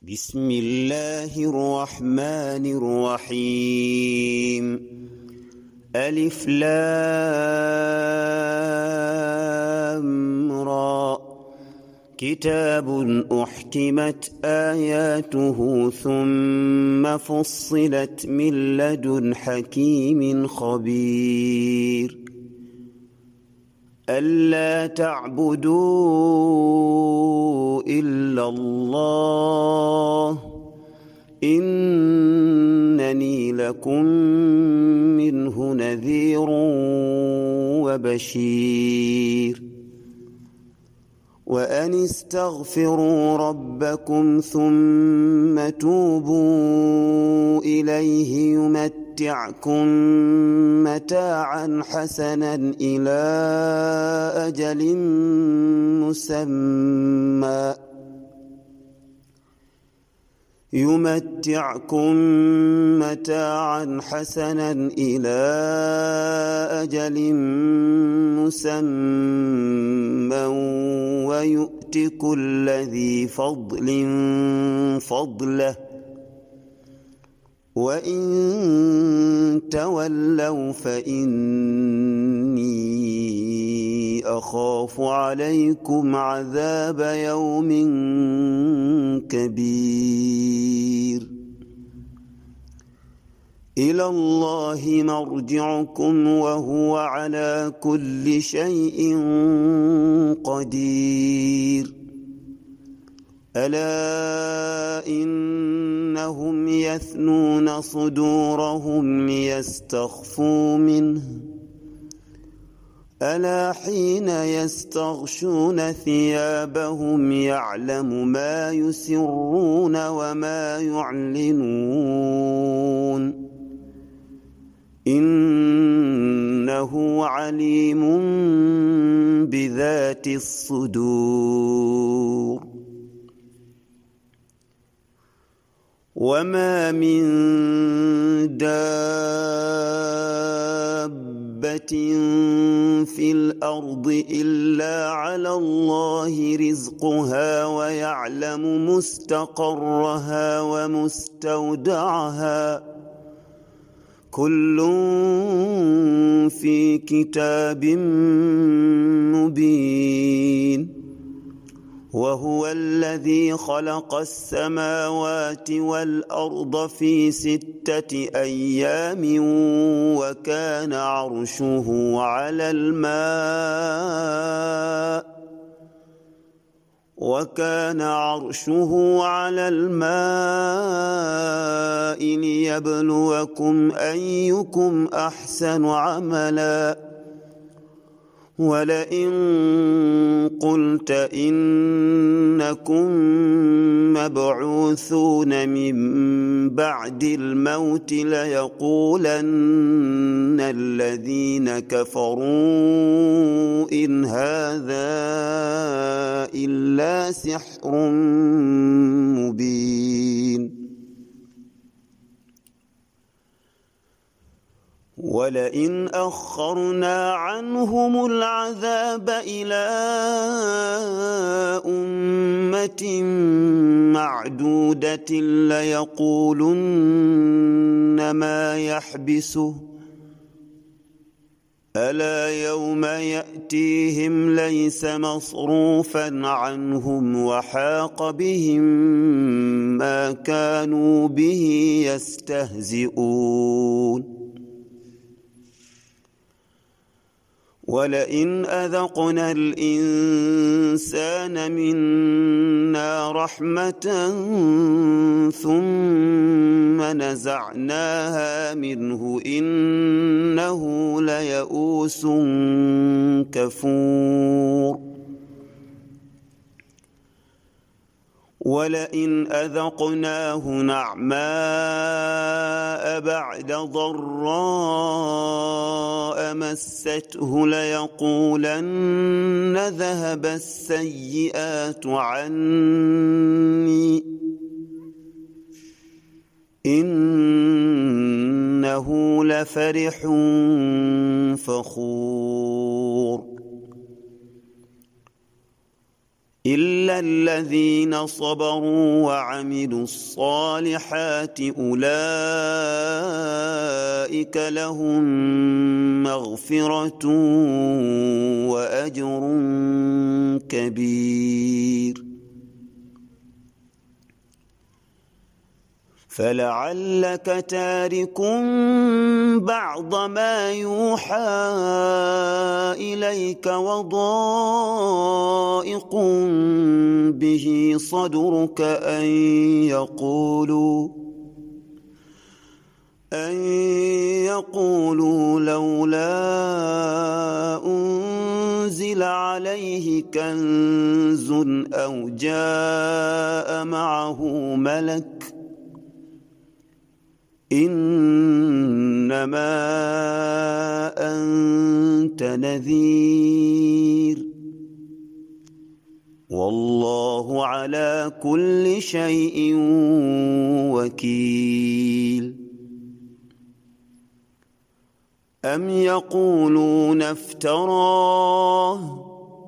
بسم الله الرحمن الرحيم ألف لام را كتاب أحكمت آياته ثم فصلت من لدن حكيم خبير ألا تعبدوا إلا الله إنني لكم منه نذير وبشير وأن استغفروا ربكم ثم توبوا إليه يمتعكم متاعا حسنا إلى أجل مسمى ويؤت كل ذي فضل فضله وإن تولوا فإني أخاف عليكم عذاب يوم كبير إلى الله مرجعكم وهو على كل شيء قدير ألا إنهم يثنون صدورهم ليستخفوا منه ألا حين يستغشون ثيابهم يعلم ما يسرون وما يعلنون إنه عليم بذات الصدور وما من دابة في الأرض إلا على الله رزقها ويعلم مستقرها ومستودعها كل في كتاب مبين وهو الذي خلق السماوات والأرض في 6 أيام وكان عرشه على الماء ليبلوكم أيكم أحسن عملا ولئن قلت إنكم مبعوثون من بعد الموت ليقولن الذين كفروا إن هذا إلا سحر مبين ولئن أخرنا عنهم العذاب إلى أمة معدودة ليقولن ما يحبسه ألا يوم يأتيهم ليس مصروفا عنهم وحاق بهم ما كانوا به يستهزئون ولئن أذقنا الإنسان منا رحمة ثم نزعناها منه إنه ليئوس كفور ولئن أذقناه نعماء بعد ضراء مسته ليقولن ذهب السيئات عني إنه لفرح فخور إلا إلا الذين صبروا وعملوا الصالحات أولئك لهم مغفرة وأجر كبير. فلعلك تارك بعض ما يوحى إليك وضائق به صدرك أن يقولوا لولا أنزل عليه كنز أو جاء معه ملك إنما أنت نذير والله على كل شيء وكيل. أم يقولون افتراه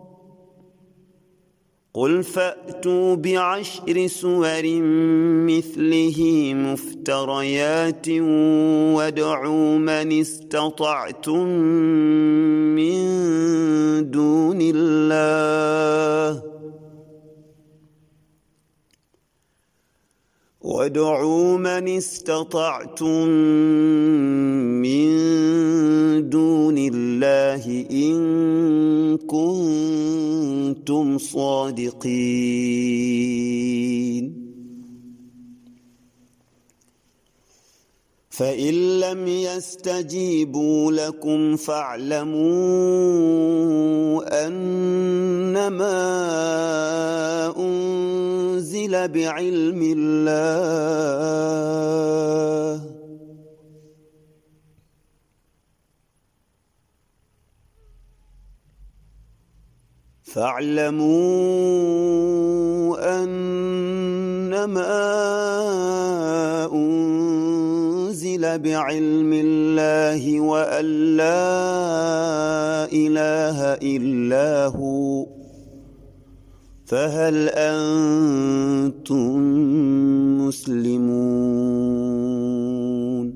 قل فأتوا بعشر سور مثله مفتريات وادعوا من استطعتم من دون الله إن كنتم صادقين. فإن لم يستجيبوا لكم فاعلموا أنما أنزل بعلم الله وأن لا إله إلا هو فهل أنتم مسلمون؟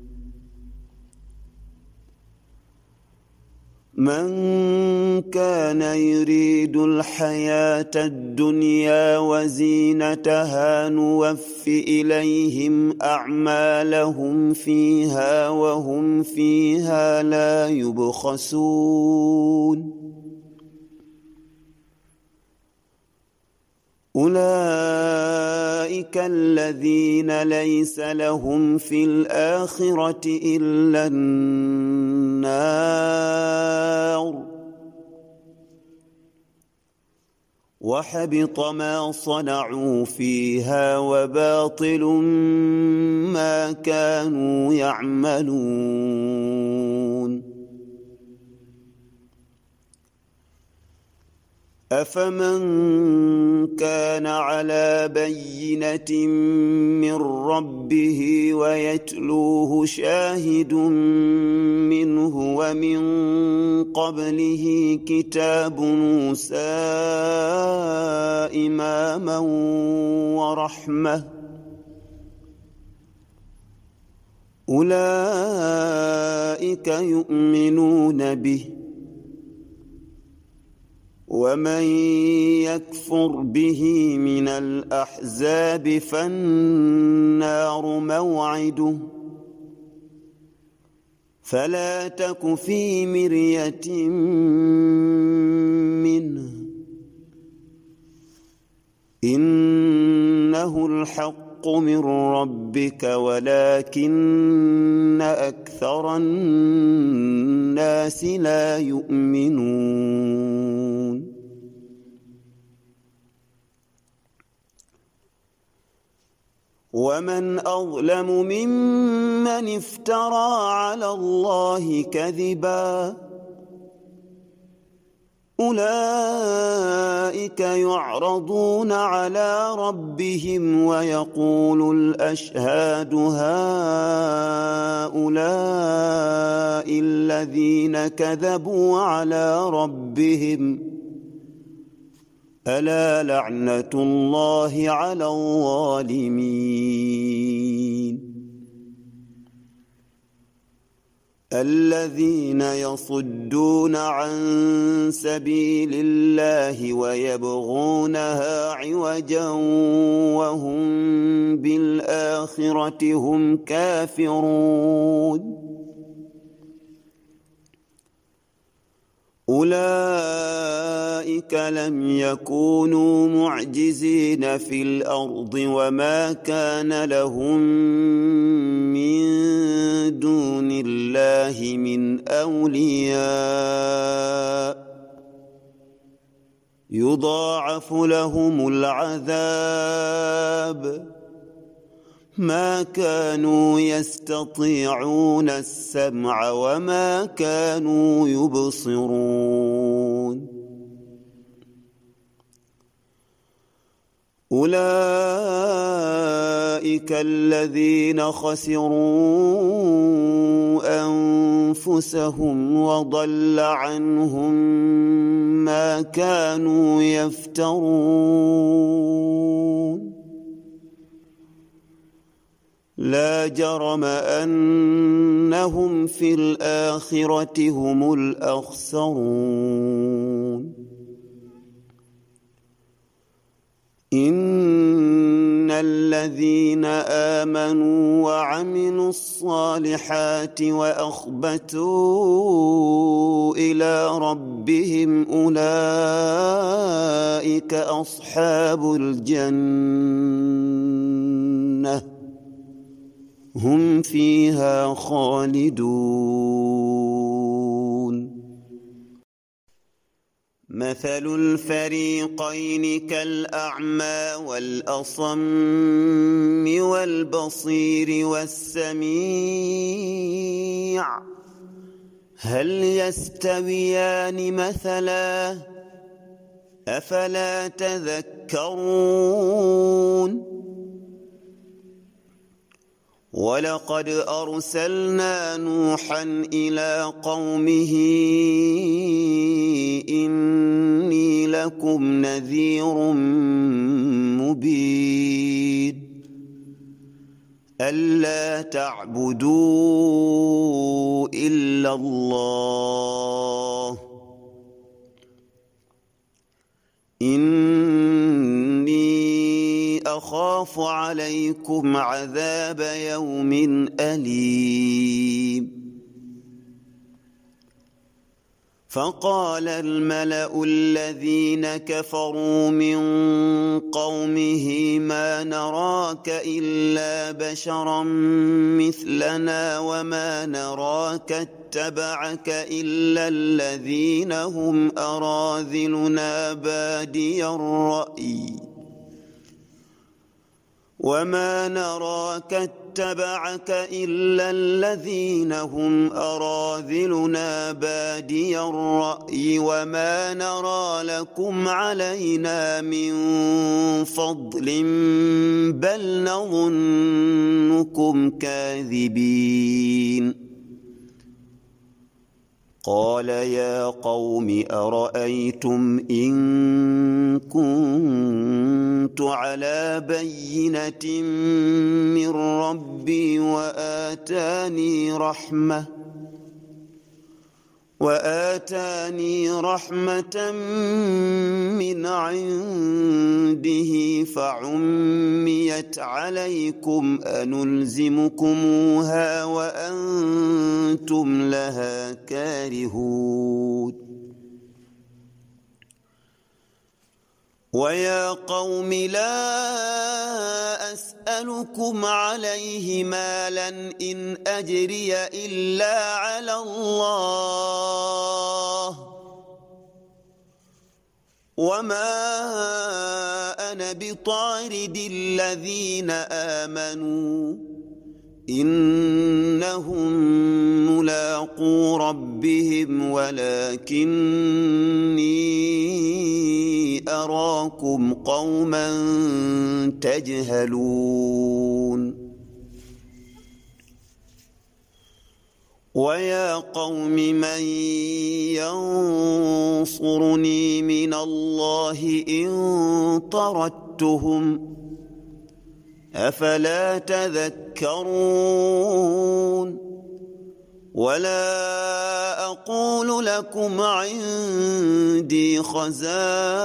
من كان يريد الحياة الدنيا وزينتها نوف إليهم أعمالهم فيها وهم فيها لا يبخسون. أولئك الذين ليس لهم في الآخرة إلا النار وحبط ما صنعوا فيها وباطل ما كانوا يعملون. أفمن كان على بينة من ربه ويتلوه شاهد منه ومن قبله كتاب موسى إماما ورحمة أولئك يؤمنون به ومن يكفر به من الأحزاب فالنار موعده فلا تك في مرية منه إنه الحق من ربك ولكن أكثر الناس لا يؤمنون. ومن أظلم ممن افترى على الله كذبا أولئك يعرضون على ربهم ويقول الأشهاد هؤلاء الذين كذبوا على ربهم ألا لعنة الله على الظالمين الذين يصدون عن سبيل الله ويبغونها عوجا وهم بالآخرة هم كافرون أولئك لم يكونوا معجزين في الأرض وما كان لهم من دون الله من أولياء يضاعف لهم العذاب ما كانوا يستطيعون السمع وما كانوا يبصرون أولئك الذين خسروا أنفسهم وضل عنهم ما كانوا يفترون لا جرم أنهم في الآخرة هم الأخسرون إن الذين آمنوا وعملوا الصالحات وأخبتوا إلى ربهم أولئك أصحاب الجنة هم فيها خالدون مثل الفريقين كالأعمى والأصم والبصير والسميع هل يستويان مثلا أفلا تذكرون ولقد أرسلنا نوحا إلى قومه إني لكم نذير مبين ألا تعبدوا إلا الله أخاف عليكم عذاب يوم أليم فقال الملأ الذين كفروا من قومه ما نراك إلا بشرا مثلنا وما نراك اتبعك إلا الذين هم أراذلنا بادي الرأي وما نراك اتبعك إلا الذين هم أراذلنا بادي الرأي وما نرى لكم علينا من فضل بل نظنكم كاذبين قال يا قوم أرأيتم إن كنت على بينة من ربي وآتاني رحمة من عنده فعميت عليكم أنلزمكموها وأنتم لها كارهون ويا قوم لا أسألكم عليه مالا إن أجري إلا على الله وما أنا بطارد الذين آمنوا إنهم ملاقو ربهم ولكني أراكم قوما تجهلون ويا قوم من ينصرني من الله إن طردتهم أفلا تذكرون ولا أقول لكم عندي خزائن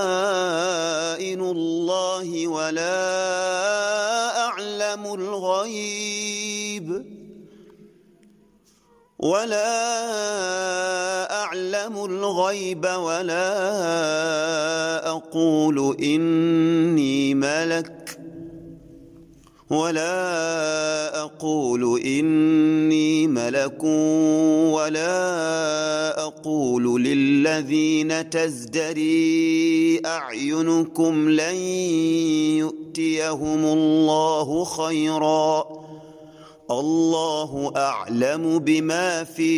الله ولا أعلم الغيب ولا أقول إني ملك ولا أقول للذين تزدري أعينكم لن يؤتيهم الله خيرا الله أعلم بما في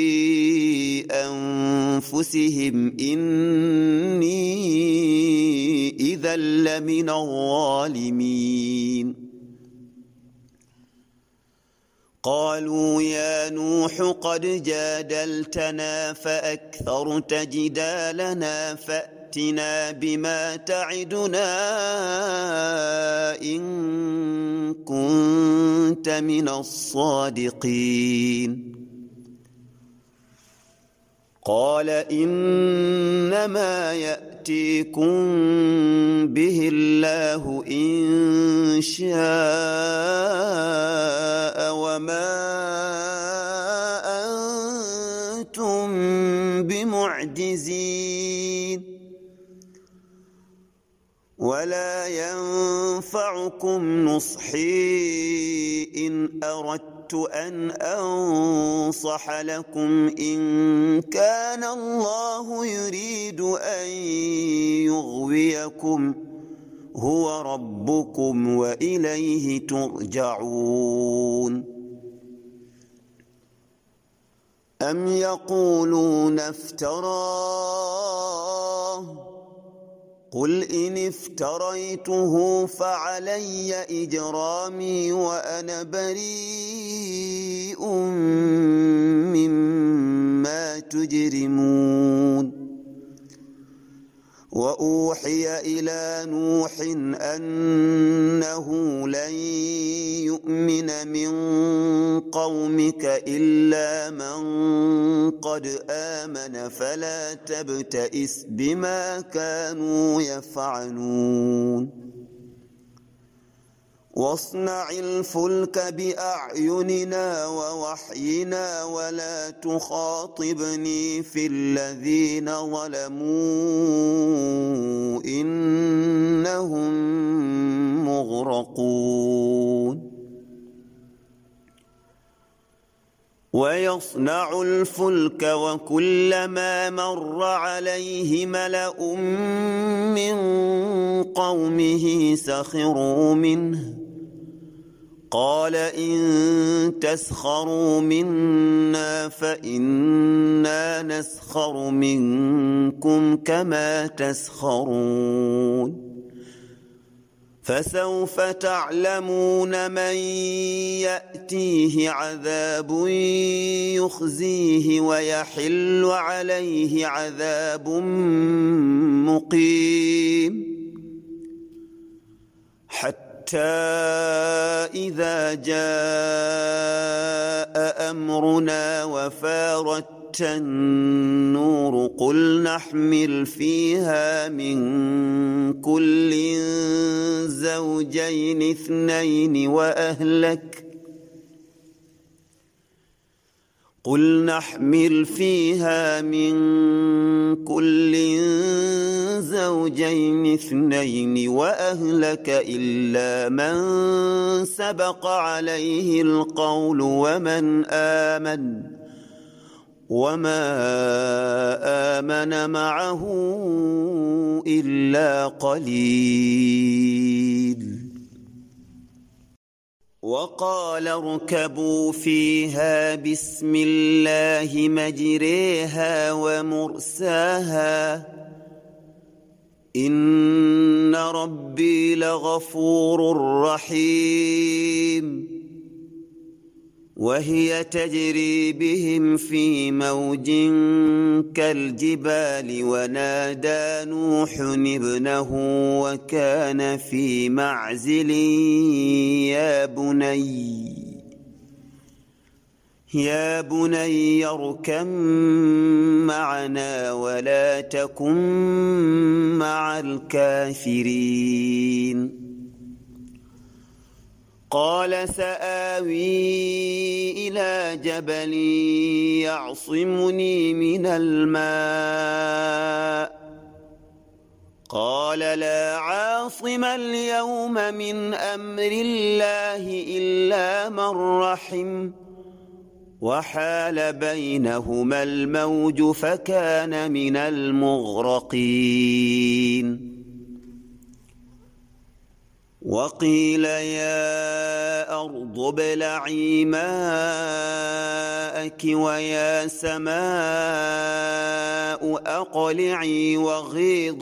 أنفسهم إني إذا لمن الظالمين قالوا يا نوح قد جادلتنا فأكثرت جدالنا فأتنا بما تعدنا إن كنت من الصادقين قال إنما يأتيكم به الله إن شاء وما أنتم بمعجزين ولا ينفعكم نصحي إن أردت أن أنصح لكم إن كان الله يريد أن يغويكم هو ربكم وإليه ترجعون أم يقولون افتراه قل إن افتريته فعلي إجرامي وأنا بريء مما تجرمون وأوحي إلى نوح أنه لن يؤمن من قومك إلا من قد آمن فلا تبتئس بما كانوا يفعلون واصنع الفلك بأعيننا ووحينا ولا تخاطبني في الذين ظلموا إنهم مغرقون ويصنع الفلك وكلما مر عليه ملأ من قومه سخروا منه قال إن تسخروا منا فإنا نسخر منكم كما تسخرون فسوف تعلمون من يأتيه عذاب يخزيه ويحل عليه عذاب مقيم حتى إذا جاء أمرنا وفارت النور قل نحمل فيها من كل زوجين اثنين وأهلك إلا من سبق عليه القول وما آمن معه إلا قليل وقال اركبوا فيها بسم الله مجريها ومرساها إن ربي لغفور رحيم وهي تجري بهم في موج كالجبال ونادى نوح ابنه وكان في معزل يا بني اركب معنا ولا تكن مع الكافرين قال سآوي إلى جبل يعصمني من الماء قال لا عاصم اليوم من أمر الله إلا من رحم وحال بينهما الموج فكان من المغرقين وقيل يا أرض ابلعي ماءك ويا سماء أقلعي وغيض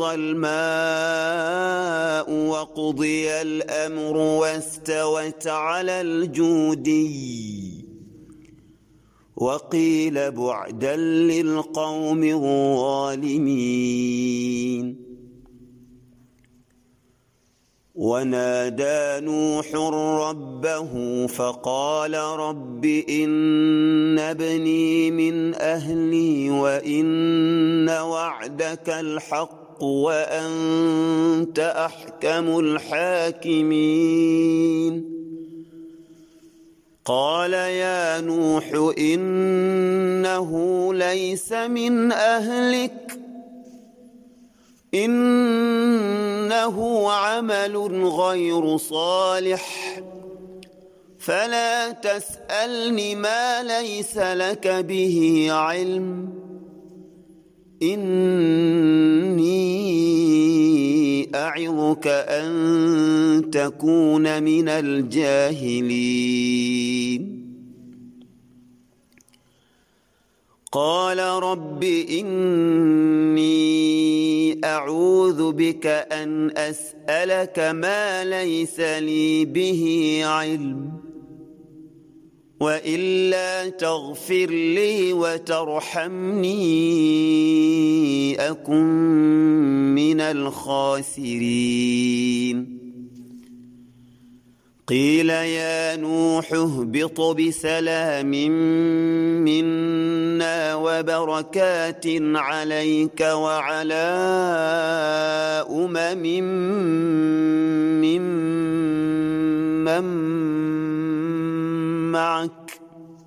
الماء وقضي الأمر واستوت على الجودي وقيل بعدا للقوم الظالمين ونادى نوح ربه فقال رب إن ابني من أهلي وإن وعدك الحق وأنت أحكم الحاكمين قال يا نوح إنه ليس من أهلك إنه عمل غير صالح فلا تسألني ما ليس لك به علم إني أعظك أن تكون من الجاهلين قال رب إني أعوذ بك أن أسألك ما ليس لي به علم وإلا تغفر لي وترحمني أكن من الخاسرين قيل يا نوح اهبط بسلام منا وبركات عليك وعلى ممن معك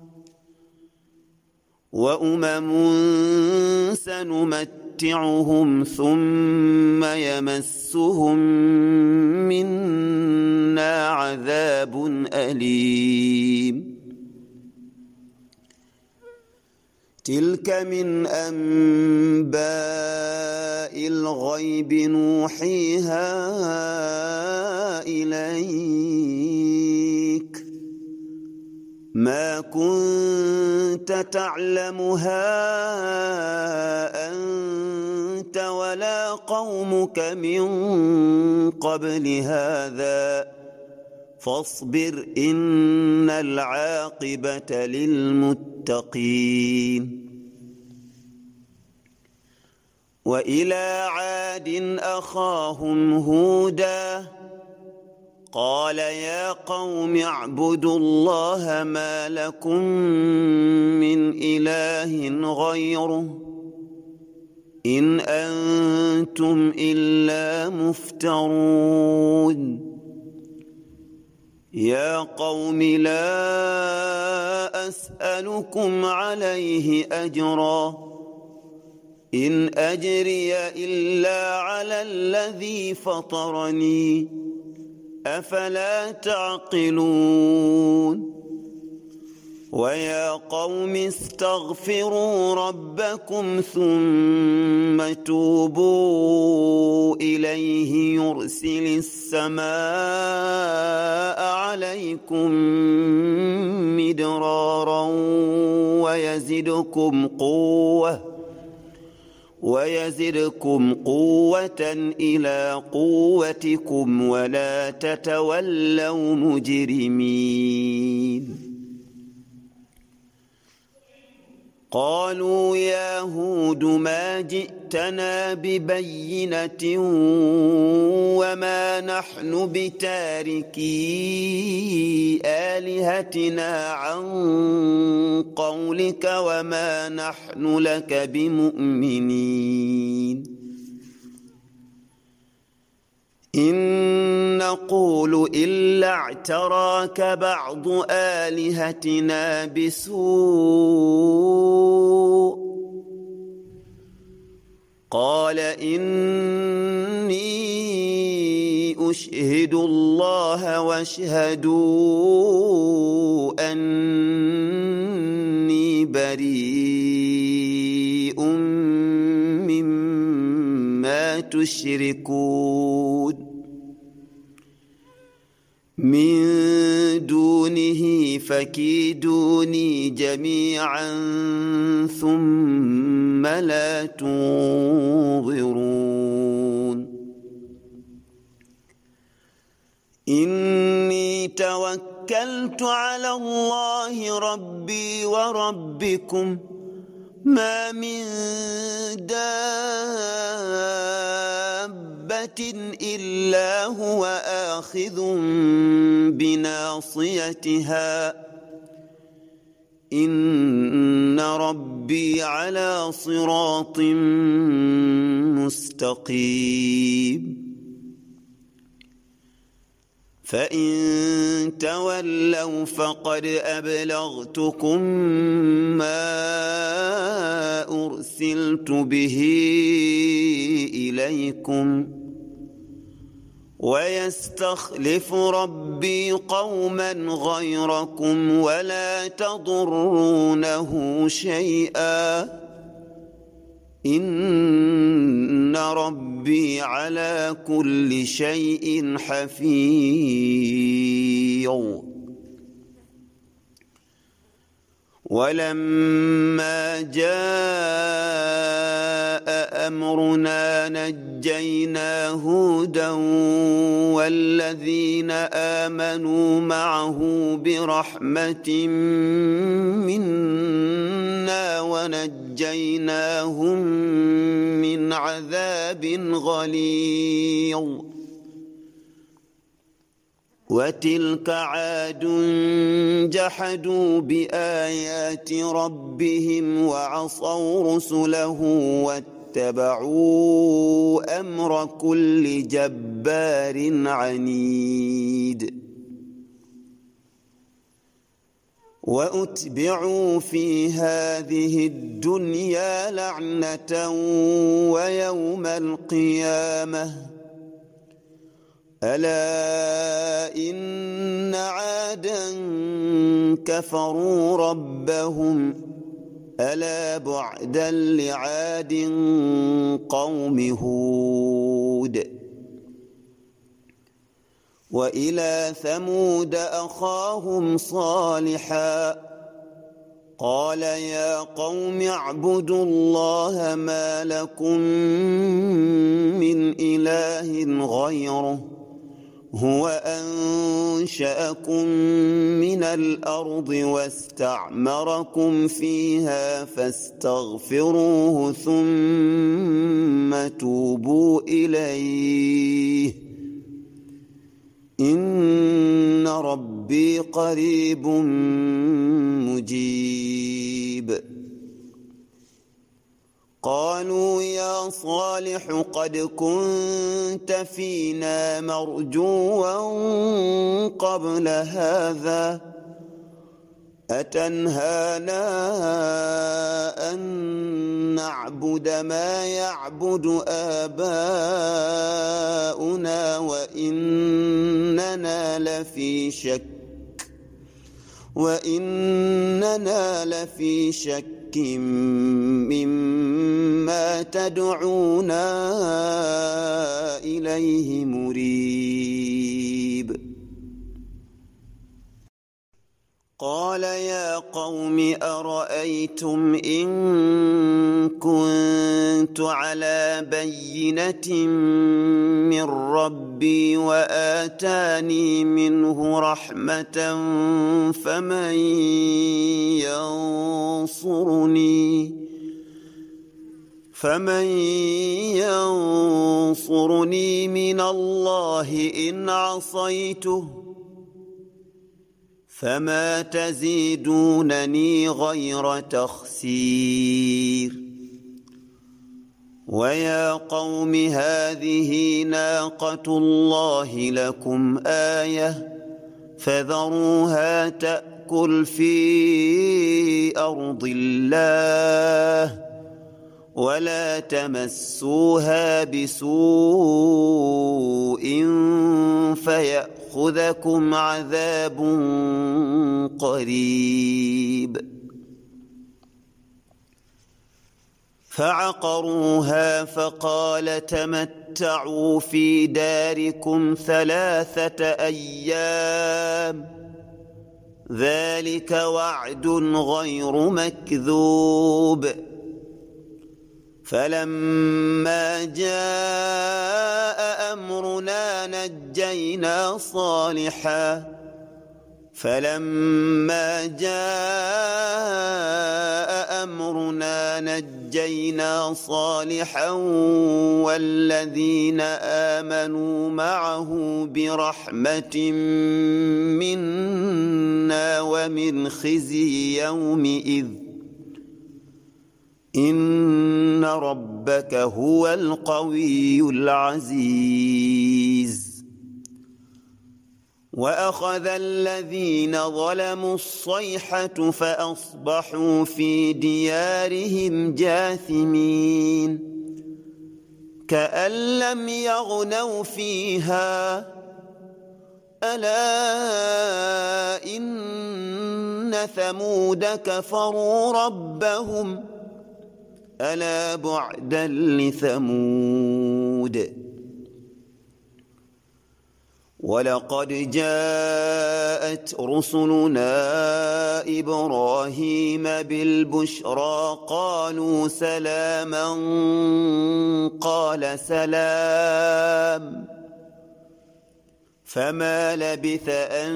سنمتعهم ثم يمسهم منا عذاب أليم تلك من أنباء الغيب نوحيها إليك ما كنت تعلمها أنت ولا قومك من قبل هذا فاصبر إن العاقبة للمتقين وإلى عاد أخاهم هودا قال يا قوم اعبدوا الله ما لكم من إله غيره إن أنتم إلا مفترون يا قوم لا أسألكم عليه أجرا إن أجري إلا على الذي فطرني أفلا تعقلون ويا قوم استغفروا ربكم ثم توبوا إليه يرسل السماء عليكم مدرارا ويزدكم قوة إلى قوتكم ولا تتولوا مجرمين قالوا يا هود ما جئتنا ببينة وما نحن بتاركي آلهتنا عن قولك وما نحن لك بمؤمنين إن نقول إلا اعتراك بعض آلهتنا بسوء قال إني أشهد الله واشهدوا أني بريء مما تشركون من دونه فكيدوني جميعا ثم لا تنظرون إني توكلت على الله ربي وربكم ما من دابة إلا هو آخذ بناصيتها إن ربي على صراط مستقيم فإن تولوا فقد أبلغتكم ما أرسلت به إليكم ويستخلف ربي قوما غيركم ولا تضرونه شيئا إن ربي على كل شيء حفيظ ولما جاء أمرنا نجينا هودا والذين آمنوا معه برحمة منا ونجيناهم من عذاب غليظ وتلك عاد جحدوا بآيات ربهم وعصوا رسله واتبعوا أمر كل جبار عنيد وأتبعوا في هذه الدنيا لعنة ويوم القيامة ألا إن عادا كفروا ربهم ألا بعدا لعاد قوم هود وإلى ثمود أخاهم صالحا قال يا قوم اعبدوا الله ما لكم من إله غيره هو أنشأكم من الأرض واستعمركم فيها فاستغفروه ثم توبوا إليه إن ربي قريب مجيب قالوا يا صالح قد كنت فينا مرجوا قبل هذا أتنهانا أن نعبد ما يعبد آباؤنا وإننا لفي شك مما تدعونا إليه مريب قال يا قوم أرأيتم إن كنت على بينة من ربي وآتاني منه رحمة فمن ينصرني من الله إن عصيته فما تزيدونني غير تخسير ويا قوم هذه ناقة الله لكم آية فذروها تأكل في أرض الله ولا تمسوها بسوء فيأخذكم عذاب قريب فعقروها فقال تمتعوا في داركم 3 أيام ذلك وعد غير مكذوب فلما جاء أمرنا نجينا صالحا والذين آمنوا معه برحمة منا ومن خزي يومئذ إن ربك هو القوي العزيز وأخذ الذين ظلموا الصيحة فأصبحوا في ديارهم جاثمين كأن لم يغنوا فيها ألا إن ثمود كفروا ربهم ألا بعدا لثمود ولقد جاءت رسلنا إبراهيم بالبشرى قالوا سلاما قال سلام فما لبث أن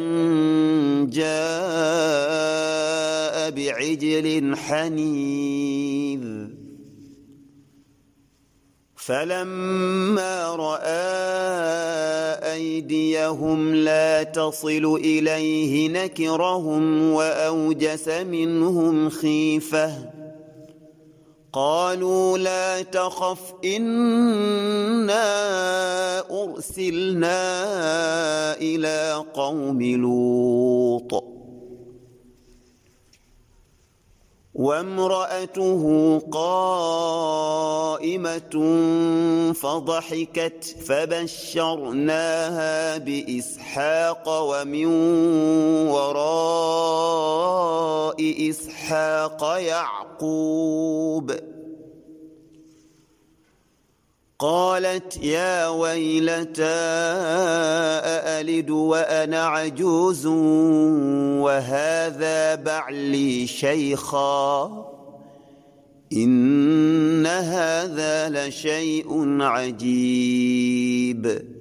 جاء بعجل حنيذ فلما رأى أيديهم لا تصل إليه نكرهم وأوجس منهم خيفة قالوا لا تخف إنا أرسلنا إلى قوم لوط وامرأته قائمة فضحكت فبشرناها بإسحاق ومن وراء إسحاق يعقوب قالت يا ويلتى أألد وأنا عجوز وهذا بعلي شيخا إن هذا لشيء عجيب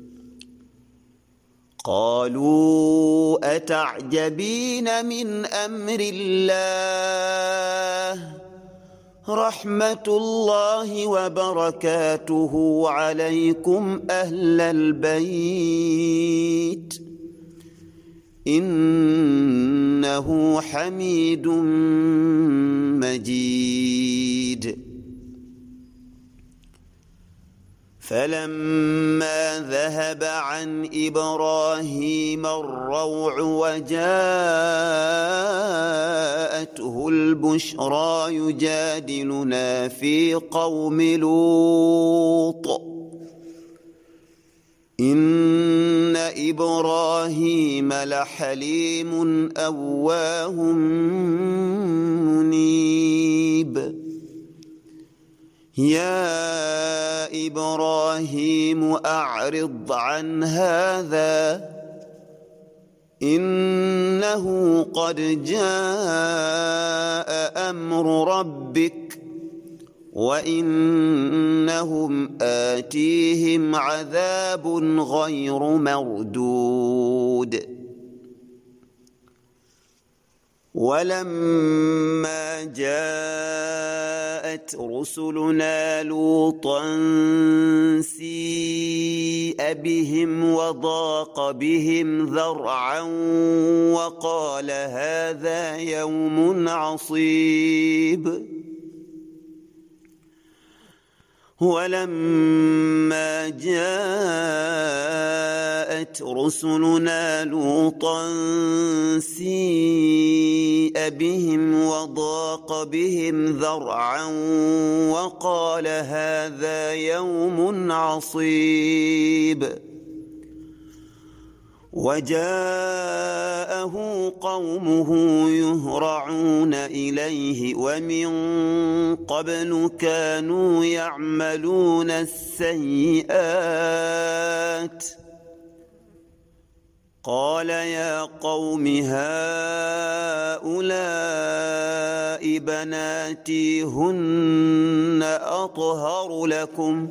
قالوا أتعجبين من أمر الله رحمة الله وبركاته عليكم أهل البيت إنه حميد مجيد فلما ذهب عن إبراهيم الروع وجاءته البشرى يجادلنا في قوم لوط إن إبراهيم لحليم أواه منيب يا إبراهيم أعرض عن هذا إنه إنه قد جاء أمر ربك وإنهم آتيهم عذاب غير مردود ولما جاءت رسلنا لوطا سيء بهم وضاق بهم ذرعا وقال هذا يوم عصيب ولما جاءت رسلنا لوطا سيء بهم وضاق بهم ذرعا وقال هذا يوم عصيب وجاءه قومه يهرعون إليه ومن قبل كانوا يعملون السيئات قال يا قوم هؤلاء بناتي هن أطهر لكم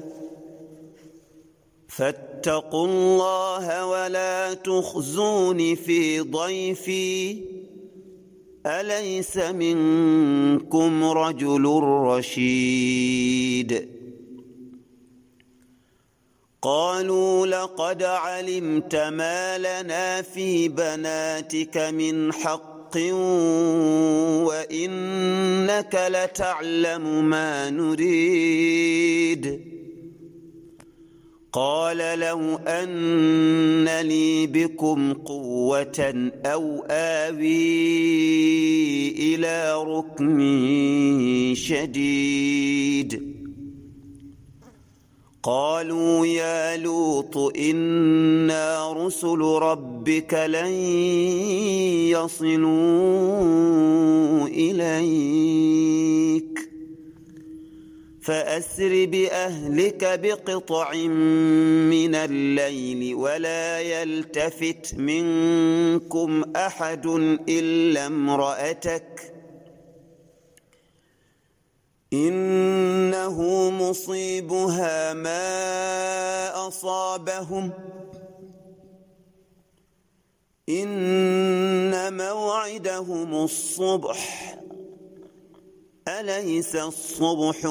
فاتقوا الله ولا تخزون في ضيفي أليس منكم رجل رشيد قالوا لقد علمت ما لنا في بناتك من حق وإنك لتعلم ما نريد قال لو أن لي بكم قوة أو آوي إلى ركن شديد قالوا يا لوط إنا رسل ربك لن يصلوا إليك فأسر بأهلك بقطع من الليل ولا يلتفت منكم أحد إلا امرأتك إنه مصيبها ما أصابهم إن موعدهم الصبح أليس الصبح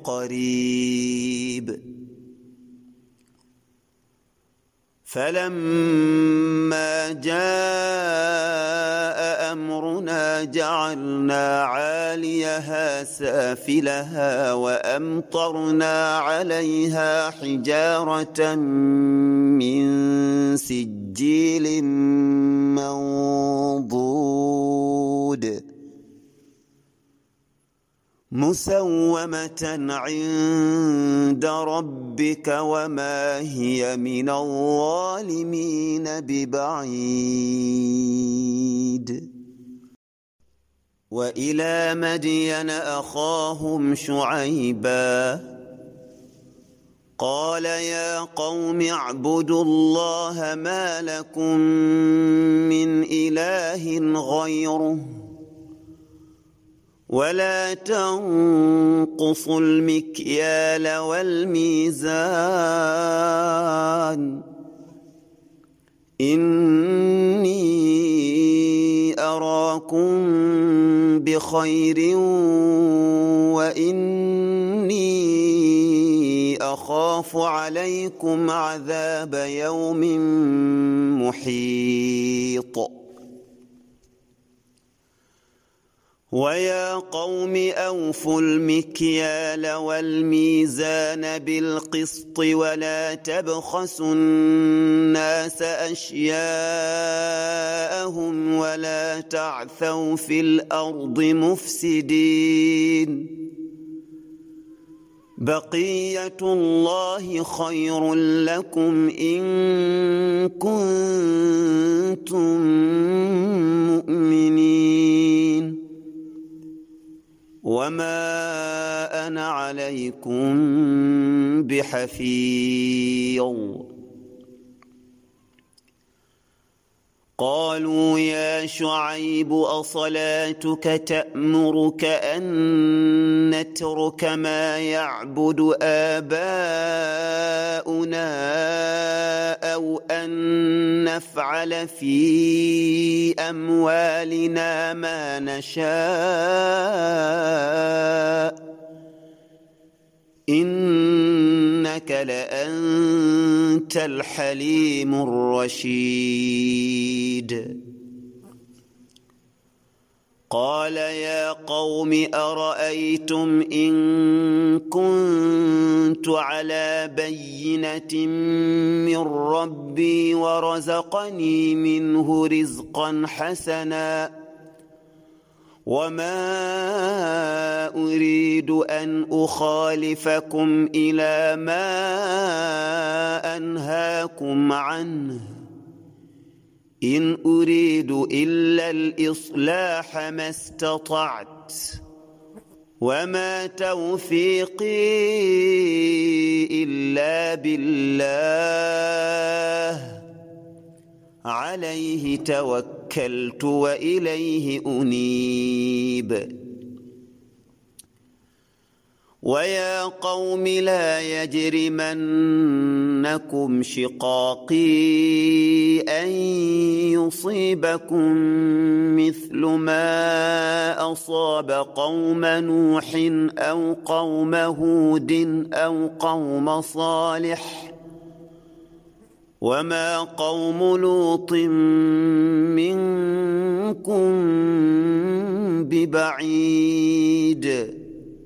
بقريب فلما جاء أمرنا جعلنا عاليها سافلها وأمطرنا عليها حجارة من سجيل منضود مسومة عند ربك وما هي من الظالمين ببعيد وإلى مدين أخاهم شعيبا قال يا قوم اعبدوا الله ما لكم من إله غيره ولا تنقصوا المكيال والميزان إني أراكم بخير وإني أخاف عليكم عذاب يوم محيط ويا قوم أوفوا المكيال والميزان بالقسط ولا تبخسوا الناس أشياءهم ولا تعثوا في الأرض مفسدين بقية الله خير لكم إن كنتم مؤمنين وما أنا عليكم بحفيظ قالوا يا شعيب أصلاتك تأمرك أن نترك ما يعبد آباؤنا أو أن نفعل في أموالنا ما نشاء إنك لأنت الحليم الرشيد. قال يا قوم أرأيتم إن كنت على بينة من ربي ورزقني منه رزقا حسنا وما أريد أن أخالفكم إلى ما أنهاكم عنه إن أريد إلا الإصلاح ما استطعت وما توفيقي إلا بالله عليه توكلت وإليه أنيب. ويا قوم لا يجرمنكم شقاقي أن يصيبكم مثل ما أصاب قوم نوح أو قوم هود أو قوم صالح وما قوم لوط منكم ببعيد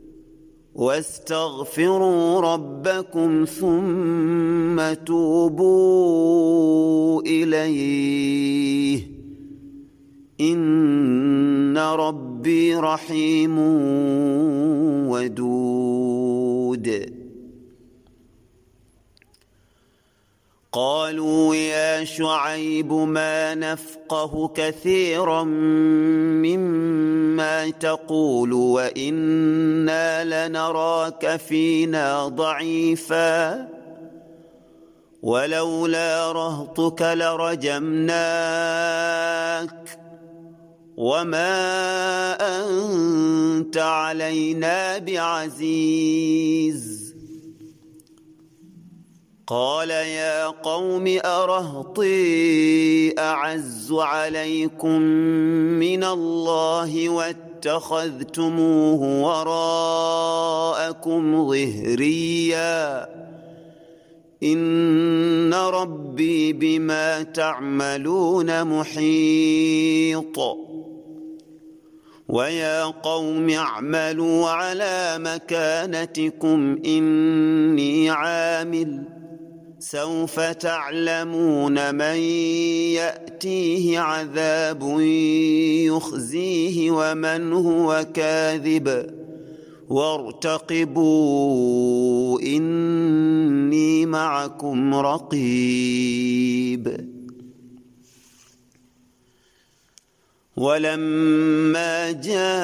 واستغفروا ربكم ثم توبوا إليه إن ربي رحيم ودود. قالوا يا شعيب ما نفقه كثيرا مما تقول وإنا لنراك فينا ضعيفا ولولا رهطك لرجمناك وما أنت علينا بعزيز. قال يا قوم أرهطي أعز عليكم من الله واتخذتموه وراءكم ظهريا إن ربي بما تعملون محيط. ويا قوم اعملوا على مكانتكم إني عامل سوف تعلمون من يأتيه عذاب يخزيه ومن هو كاذب وارتقبوا إني معكم رقيب. ولما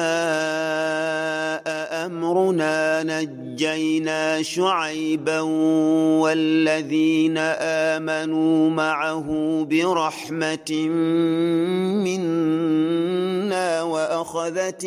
جاء أمرنا نجينا شعيبا والذين آمنوا معه برحمة منا وأخذت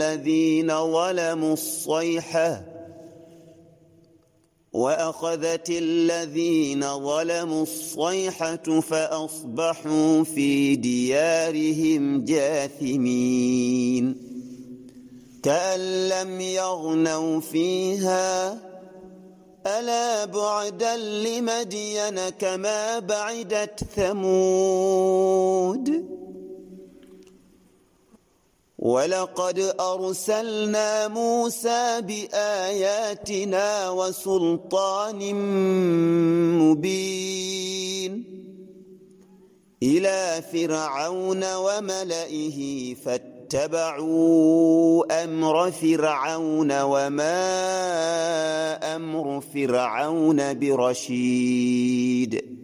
الذين ظلموا الصيحة فأصبحوا في ديارهم جاثمين كأن لم يغنوا فيها ألا بعدا لمدين كما بعدت ثمود. ولقد أرسلنا موسى بآياتنا وسلطان مبين إلى فرعون وملئه فاتبعوا أمر فرعون وما أمر فرعون برشيد.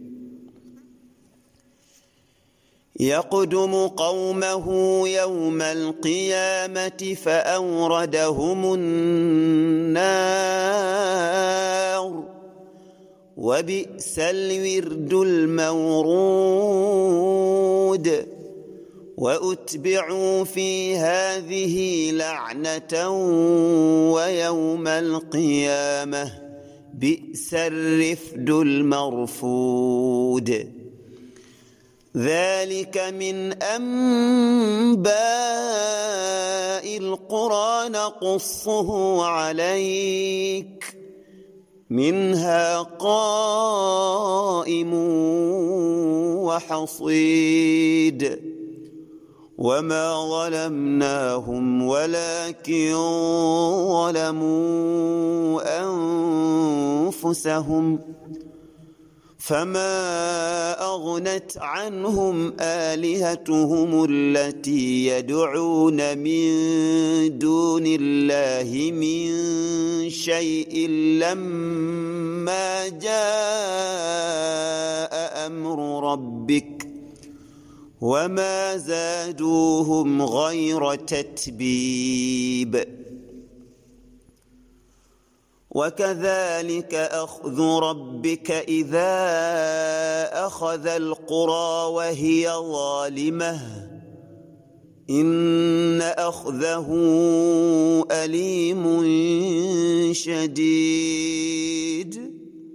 يقدم قومه يوم القيامة فأوردهم النار وبئس الورد المورود وأتبعوا في هذه لعنة ويوم القيامة بئس الرفد المرفود ذلك من أنباء القرى نقصه عليك منها قائم وحصيد وما ظلمناهم ولكن ظلموا أنفسهم فما أغنت عنهم آلهتهم التي يدعون من دون الله من شيء لما جاء أمر ربك وما زادوهم غير تتبيب وكذلك أخذ ربك إذا أخذ القرى وهي ظالمة إن أخذه أليم شديد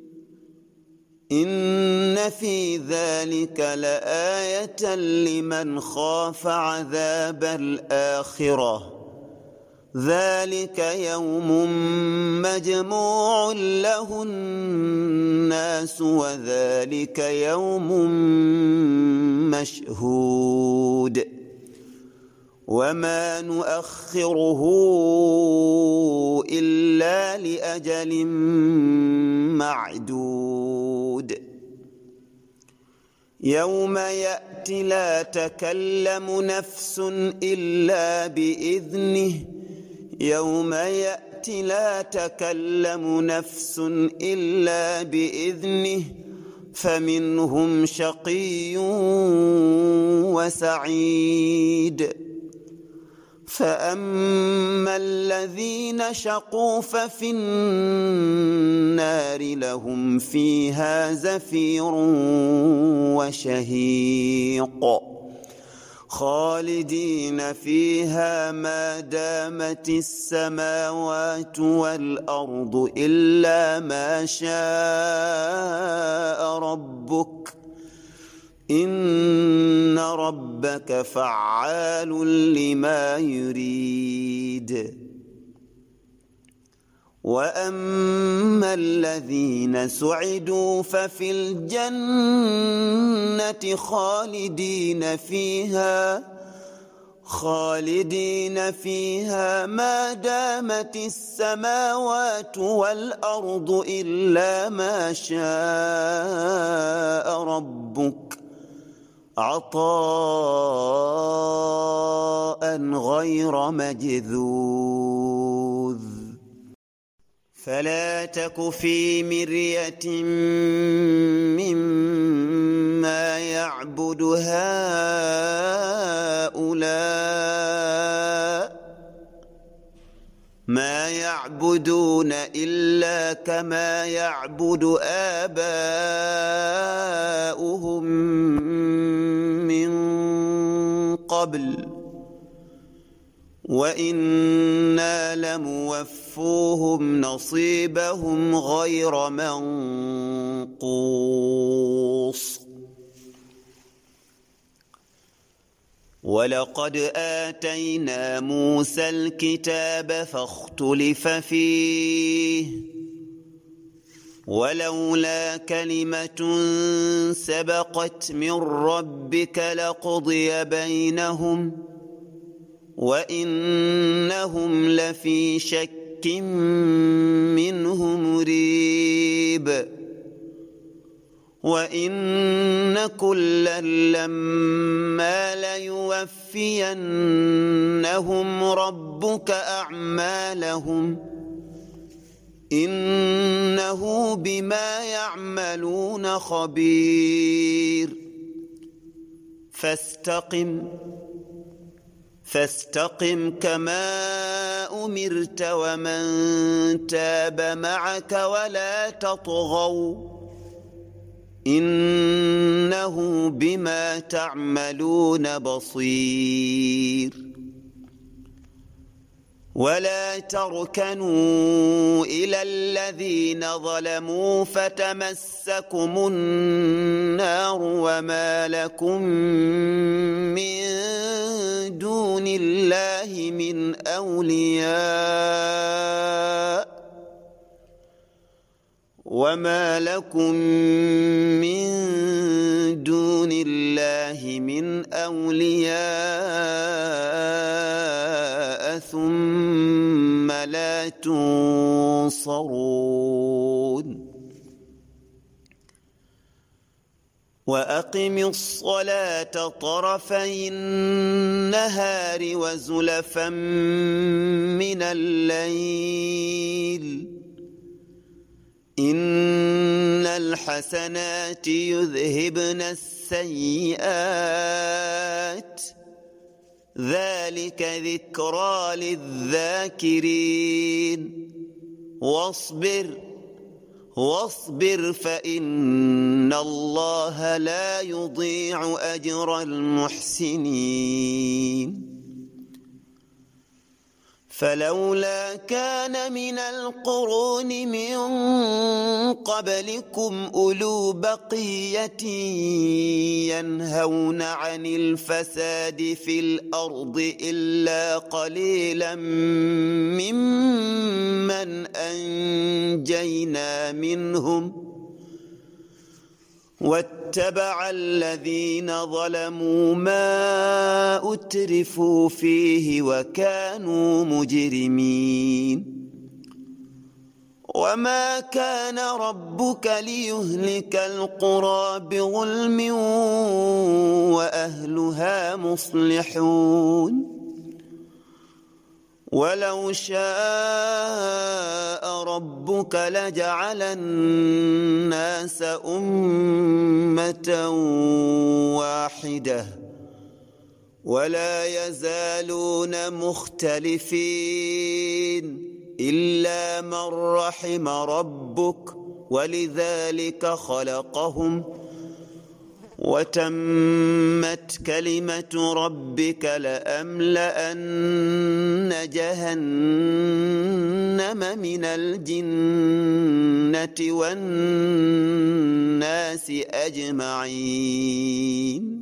إن في ذلك لآية لمن خاف عذاب الآخرة ذلك يوم مجموع له الناس وذلك يوم مشهود وما نؤخره إلا لأجل معدود يوم يأتي لا تكلم نفس إلا بإذنه يوم يأتي لا تكلم نفس إلا بإذنه فمنهم شقي وسعيد فأما الذين شقوا ففي النار لهم فيها زفير وشهيق خالدين فيها ما دامت السماوات والأرض إلا ما شاء ربك إن ربك فعال لما يريد وأما الذين سعدوا ففي الجنة خالدين فيها ما دامت السماوات والأرض إلا ما شاء ربك عطاء غير مجذوذ فلا تك في مرية مما يعبد هؤلاء ما يعبدون إلا كما يعبد آباؤهم من قبل وإنا لموفوهم نصيبهم غير منقوص ولقد آتينا موسى الكتاب فاختلف فيه ولولا كلمة سبقت من ربك لقضي بينهم وإنهم لفي شك منه مريب وإن كلا لما ليوفينهم ربك أعمالهم إنه بما يعملون خبير فاستقم كما أمرت ومن تاب معك ولا تطغوا إنه بما تعملون بصير ولا تركنوا إلى الذين ظلموا فتمسكم النار وما لكم من دون الله من أولياء ثم لا تنصرون وأقم الصلاة طرفي النهار وزلفا من الليل إن الحسنات يذهبن السيئات ذلك ذكرى للذاكرين واصبر فإن الله لا يضيع أجر المحسنين فلولا كان من القرون من قبلكم أولو بقية ينهون عن الفساد في الأرض إلا قليلا ممن أنجينا منهم واتبع الذين ظلموا ما أترفوا فيه وكانوا مجرمين وما كان ربك ليهلك القرى بظلم وأهلها مصلحون ولو شاء ربك لجعل الناس أمة واحدة ولا يزالون مختلفين إلا من رحم ربك ولذلك خلقهم وتمت كلمة ربك لأملأن جهنم من الجنة والناس أجمعين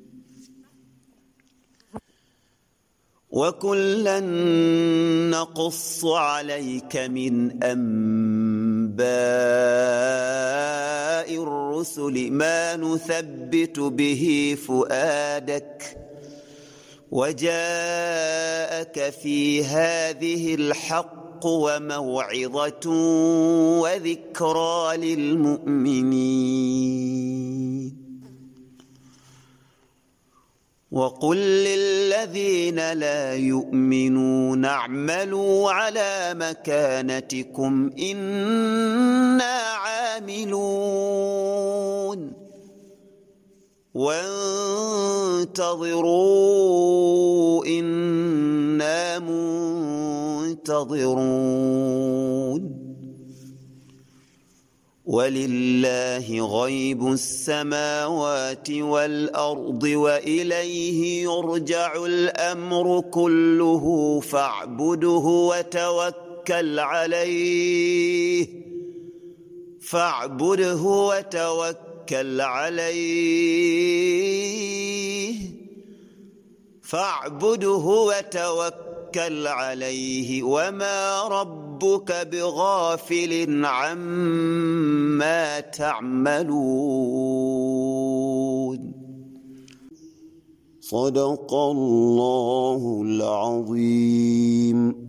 وكلا نقص عليك من أنباء الرسل ما نثبت به فؤادك وجاءك في هذه الحق وموعظة وذكرى للمؤمنين وقل للذين لا يؤمنون اعملوا على مكانتكم إنا عاملون وانتظروا إنا منتظرون ولله غيب السماوات والأرض وإليه يرجع الأمر كله فاعبده وتوكل عليه وما ربك بغافل عما تعملون صدق الله العظيم.